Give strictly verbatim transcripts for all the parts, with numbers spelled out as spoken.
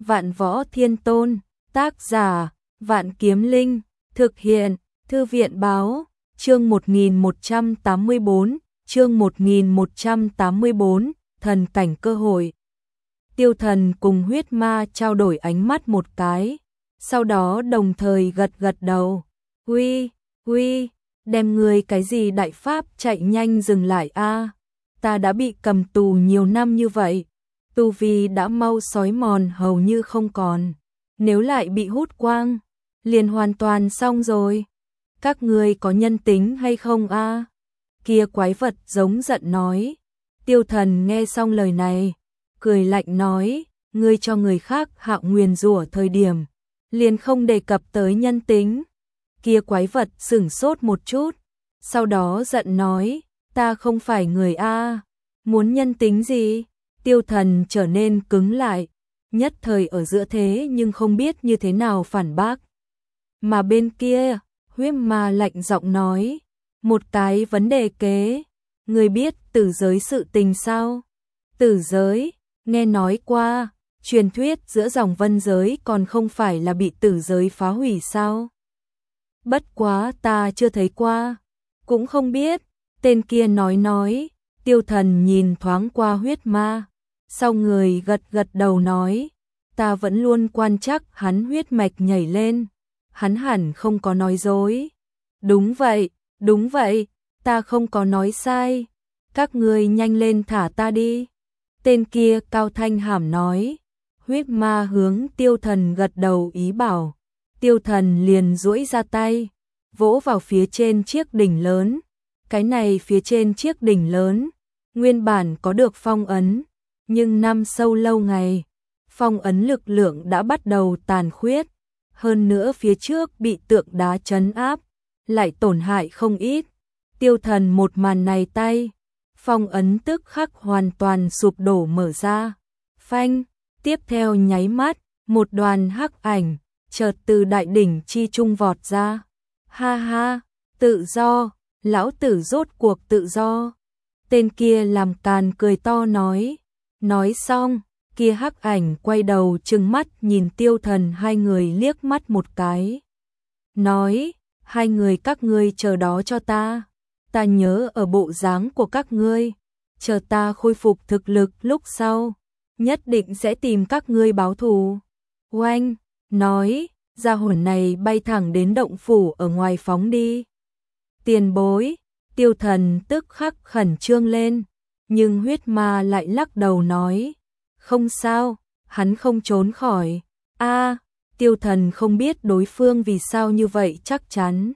Vạn Võ Thiên Tôn, tác giả, Vạn Kiếm Linh, thực hiện, Thư viện Báo, chương một nghìn một trăm tám mươi bốn, chương một nghìn một trăm tám mươi bốn, thần cảnh cơ hội. Tiêu Thần cùng huyết ma trao đổi ánh mắt một cái, sau đó đồng thời gật gật đầu. Huy, Huy, đem người cái gì đại pháp chạy nhanh dừng lại a, ta đã bị cầm tù nhiều năm như vậy, tu vi đã mau sói mòn hầu như không còn, nếu lại bị hút quang, liền hoàn toàn xong rồi. Các ngươi có nhân tính hay không a? Kia quái vật giống giận nói. Tiêu Thần nghe xong lời này, cười lạnh nói, ngươi cho người khác hạ nguyền rủa thời điểm, liền không đề cập tới nhân tính. Kia quái vật sửng sốt một chút, sau đó giận nói, ta không phải người a, muốn nhân tính gì? Tiêu Thần trở nên cứng lại, nhất thời ở giữa thế nhưng không biết như thế nào phản bác. Mà bên kia, huyết ma lạnh giọng nói, một cái vấn đề kế, người biết tử giới sự tình sao? Tử giới, nghe nói qua, truyền thuyết giữa dòng vân giới còn không phải là bị tử giới phá hủy sao? Bất quá ta chưa thấy qua, cũng không biết, tên kia nói nói. Tiêu Thần nhìn thoáng qua huyết ma, sau người gật gật đầu nói, ta vẫn luôn quan trắc hắn huyết mạch nhảy lên, hắn hẳn không có nói dối. Đúng vậy, đúng vậy, ta không có nói sai, các ngươi nhanh lên thả ta đi. Tên kia cao thanh hàm nói. Huyết ma hướng Tiêu Thần gật đầu ý bảo. Tiêu Thần liền duỗi ra tay, vỗ vào phía trên chiếc đỉnh lớn. Cái này phía trên chiếc đỉnh lớn, nguyên bản có được phong ấn, nhưng năm sâu lâu ngày, phong ấn lực lượng đã bắt đầu tàn khuyết, hơn nữa phía trước bị tượng đá trấn áp, lại tổn hại không ít. Tiêu Thần một màn này tay, phong ấn tức khắc hoàn toàn sụp đổ mở ra. Phanh, tiếp theo nháy mắt, một đoàn hắc ảnh chợt từ đại đỉnh chi trung vọt ra. Ha ha, tự do, lão tử rốt cuộc tự do. Tên kia làm càn cười to nói. Nói xong, kia hắc ảnh quay đầu trừng mắt nhìn Tiêu Thần hai người liếc mắt một cái. Nói, hai người các ngươi chờ đó cho ta. Ta nhớ ở bộ dáng của các ngươi, chờ ta khôi phục thực lực lúc sau, nhất định sẽ tìm các ngươi báo thù. Oanh, nói, gia hồn này bay thẳng đến động phủ ở ngoài phóng đi. Tiền bối, Tiêu Thần tức khắc khẩn trương lên, nhưng huyết ma lại lắc đầu nói, không sao, hắn không trốn khỏi. A, Tiêu Thần không biết đối phương vì sao như vậy chắc chắn.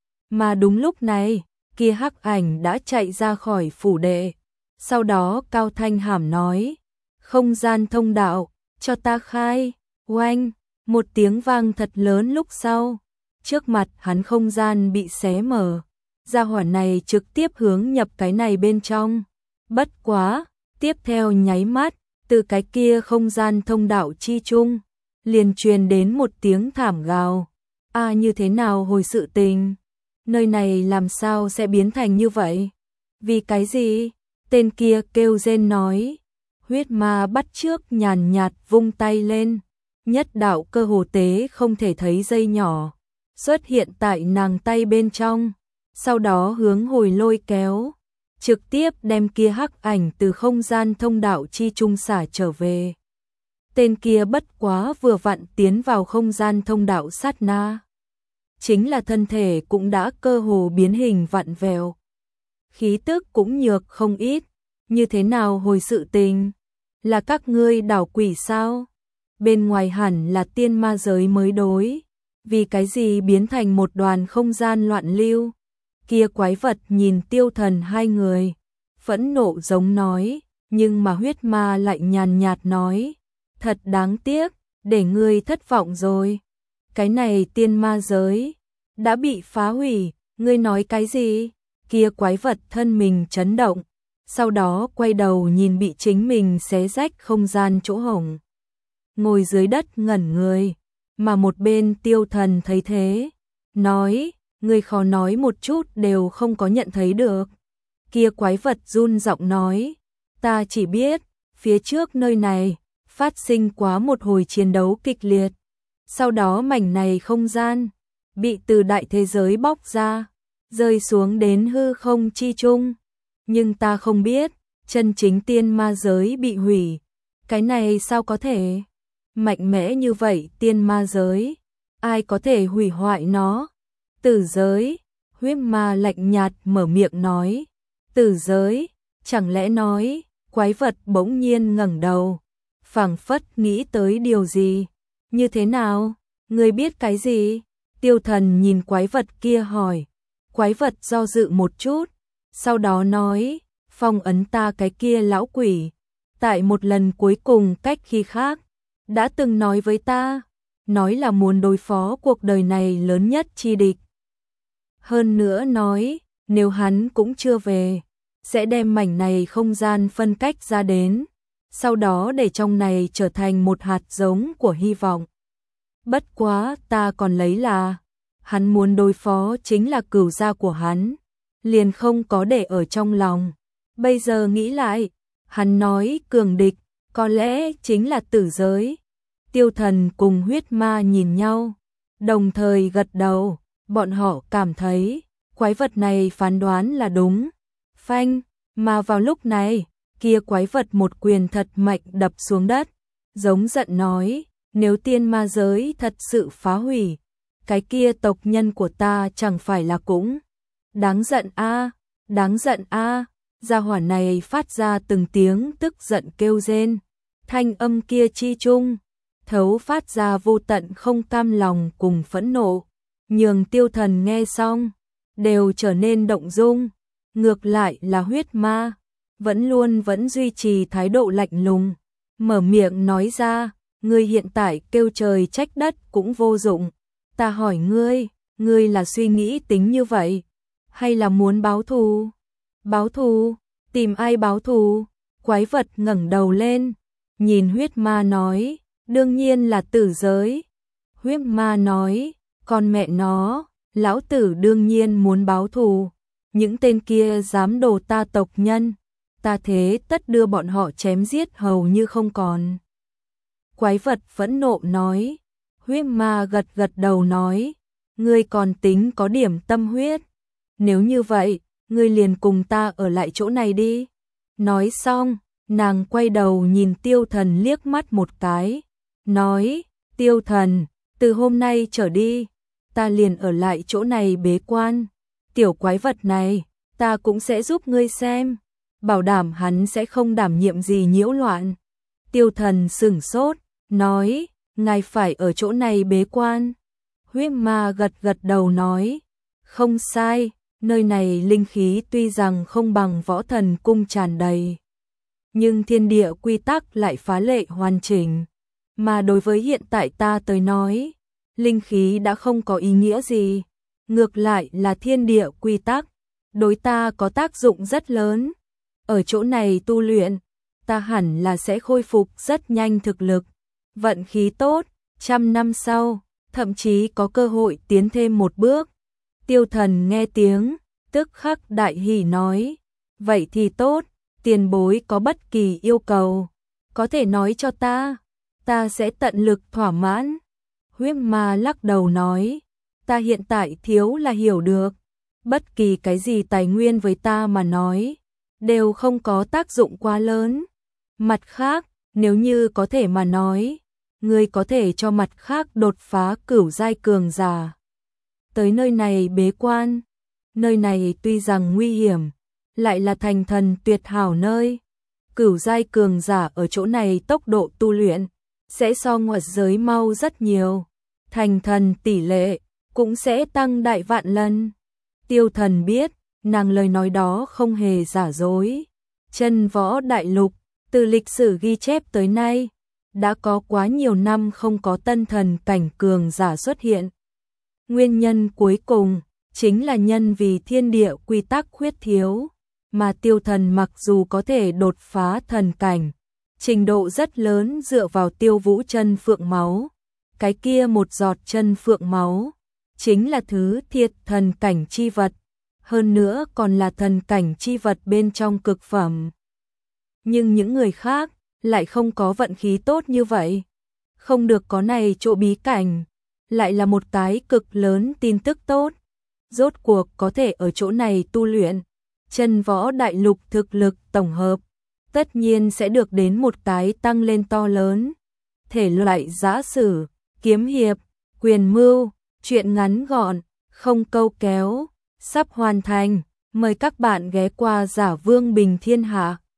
Mà đúng lúc này, kia hắc ảnh đã chạy ra khỏi phủ đệ, sau đó cao thanh hàm nói, không gian thông đạo, cho ta khai. Oanh, một tiếng vang thật lớn lúc sau, trước mặt hắn không gian bị xé mở. Gia hỏa này trực tiếp hướng nhập cái này bên trong. Bất quá, tiếp theo nháy mắt, từ cái kia không gian thông đạo chi chung, liền truyền đến một tiếng thảm gào. A à, như thế nào hồi sự tình? Nơi này làm sao sẽ biến thành như vậy? Vì cái gì? Tên kia kêu rên nói. Huyết ma bắt trước nhàn nhạt vung tay lên. Nhất đạo cơ hồ tế không thể thấy dây nhỏ xuất hiện tại nàng tay bên trong. Sau đó hướng hồi lôi kéo, trực tiếp đem kia hắc ảnh từ không gian thông đạo chi trung xả trở về. Tên kia bất quá vừa vặn tiến vào không gian thông đạo sát na, chính là thân thể cũng đã cơ hồ biến hình vặn vẹo, khí tức cũng nhược không ít. Như thế nào hồi sự tình? Là các ngươi đảo quỷ sao? Bên ngoài hẳn là tiên ma giới mới đối, vì cái gì biến thành một đoàn không gian loạn lưu? Kia quái vật nhìn Tiêu Thần hai người, phẫn nộ giống nói, nhưng mà huyết ma lại nhàn nhạt nói, thật đáng tiếc, để ngươi thất vọng rồi. Cái này tiên ma giới đã bị phá hủy, ngươi nói cái gì? Kia quái vật thân mình chấn động, sau đó quay đầu nhìn bị chính mình xé rách không gian chỗ hổng, ngồi dưới đất ngẩn người. Mà một bên Tiêu Thần thấy thế, nói, người khó nói một chút đều không có nhận thấy được. Kia quái vật run giọng nói, ta chỉ biết, phía trước nơi này, phát sinh quá một hồi chiến đấu kịch liệt. Sau đó mảnh này không gian bị từ đại thế giới bóc ra, rơi xuống đến hư không chi trung. Nhưng ta không biết, chân chính tiên ma giới bị hủy. Cái này sao có thể? Mạnh mẽ như vậy tiên ma giới, ai có thể hủy hoại nó? Tử giới, huyết ma lạnh nhạt mở miệng nói. Tử giới, chẳng lẽ nói, quái vật bỗng nhiên ngẩng đầu, phảng phất nghĩ tới điều gì? Như thế nào? Ngươi biết cái gì? Tiêu Thần nhìn quái vật kia hỏi. Quái vật do dự một chút, sau đó nói, phong ấn ta cái kia lão quỷ, tại một lần cuối cùng cách khi khác, đã từng nói với ta, nói là muốn đối phó cuộc đời này lớn nhất chi địch. Hơn nữa nói, nếu hắn cũng chưa về, sẽ đem mảnh này không gian phân cách ra đến, sau đó để trong này trở thành một hạt giống của hy vọng. Bất quá ta còn lấy là, hắn muốn đối phó chính là cửu gia của hắn, liền không có để ở trong lòng. Bây giờ nghĩ lại, hắn nói cường địch, có lẽ chính là tử giới. Tiêu Thần cùng huyết ma nhìn nhau, đồng thời gật đầu, bọn họ cảm thấy, quái vật này phán đoán là đúng. Phanh, mà vào lúc này, kia quái vật một quyền thật mạnh đập xuống đất, giống giận nói, nếu tiên ma giới thật sự phá hủy, cái kia tộc nhân của ta chẳng phải là cũng đáng giận a, đáng giận a. Gia hỏa này phát ra từng tiếng tức giận kêu rên, thanh âm kia chi chung, thấu phát ra vô tận không cam lòng cùng phẫn nộ, nhường Tiêu Thần nghe xong, đều trở nên động dung. Ngược lại là huyết ma, vẫn luôn vẫn duy trì thái độ lạnh lùng, mở miệng nói ra, ngươi hiện tại kêu trời trách đất cũng vô dụng. Ta hỏi ngươi, ngươi là suy nghĩ tính như vậy, hay là muốn báo thù? Báo thù? Tìm ai báo thù? Quái vật ngẩng đầu lên, nhìn huyết ma nói, đương nhiên là tử giới. Huyết ma nói, con mẹ nó, lão tử đương nhiên muốn báo thù. Những tên kia dám đồ ta tộc nhân, ta thế tất đưa bọn họ chém giết hầu như không còn. Quái vật phẫn nộ nói. Huyết ma gật gật đầu nói, ngươi còn tính có điểm tâm huyết. Nếu như vậy, ngươi liền cùng ta ở lại chỗ này đi. Nói xong, nàng quay đầu nhìn Tiêu Thần liếc mắt một cái, nói, Tiêu Thần, từ hôm nay trở đi, ta liền ở lại chỗ này bế quan. Tiểu quái vật này, ta cũng sẽ giúp ngươi xem, bảo đảm hắn sẽ không đảm nhiệm gì nhiễu loạn. Tiêu Thần sửng sốt, nói, ngài phải ở chỗ này bế quan. Huyết ma gật gật đầu nói, không sai, nơi này linh khí tuy rằng không bằng võ thần cung tràn đầy, nhưng thiên địa quy tắc lại phá lệ hoàn chỉnh, mà đối với hiện tại ta tới nói, linh khí đã không có ý nghĩa gì, ngược lại là thiên địa quy tắc, đối ta có tác dụng rất lớn. Ở chỗ này tu luyện, ta hẳn là sẽ khôi phục rất nhanh thực lực, vận khí tốt, trăm năm sau, thậm chí có cơ hội tiến thêm một bước. Tiêu Thần nghe tiếng, tức khắc đại hỉ nói, vậy thì tốt, tiền bối có bất kỳ yêu cầu, có thể nói cho ta, ta sẽ tận lực thỏa mãn. Huyết ma lắc đầu nói, ta hiện tại thiếu là hiểu được, bất kỳ cái gì tài nguyên với ta mà nói, đều không có tác dụng quá lớn. Mặt khác, nếu như có thể mà nói, ngươi có thể cho mặt khác đột phá cửu giai cường giả. Tới nơi này bế quan, nơi này tuy rằng nguy hiểm, lại là thành thần tuyệt hảo nơi. Cửu giai cường giả ở chỗ này tốc độ tu luyện sẽ so ngoại giới mau rất nhiều, thành thần tỷ lệ cũng sẽ tăng đại vạn lần. Tiêu Thần biết, nàng lời nói đó không hề giả dối. Chân võ đại lục, từ lịch sử ghi chép tới nay, đã có quá nhiều năm không có tân thần cảnh cường giả xuất hiện. Nguyên nhân cuối cùng chính là nhân vì thiên địa quy tắc khuyết thiếu, mà Tiêu Thần mặc dù có thể đột phá thần cảnh, trình độ rất lớn dựa vào Tiêu Vũ chân phượng máu. Cái kia một giọt chân phượng máu chính là thứ thiệt thần cảnh chi vật, hơn nữa còn là thần cảnh chi vật bên trong cực phẩm. Nhưng những người khác, lại không có vận khí tốt như vậy. Không được có này chỗ bí cảnh, lại là một cái cực lớn tin tức tốt. Rốt cuộc có thể ở chỗ này tu luyện, chân võ đại lục thực lực tổng hợp, tất nhiên sẽ được đến một cái tăng lên to lớn. Thể loại giã sử, kiếm hiệp, quyền mưu, truyện ngắn gọn, không câu kéo, sắp hoàn thành. Mời các bạn ghé qua Giả Vương Bình Thiên Hạ.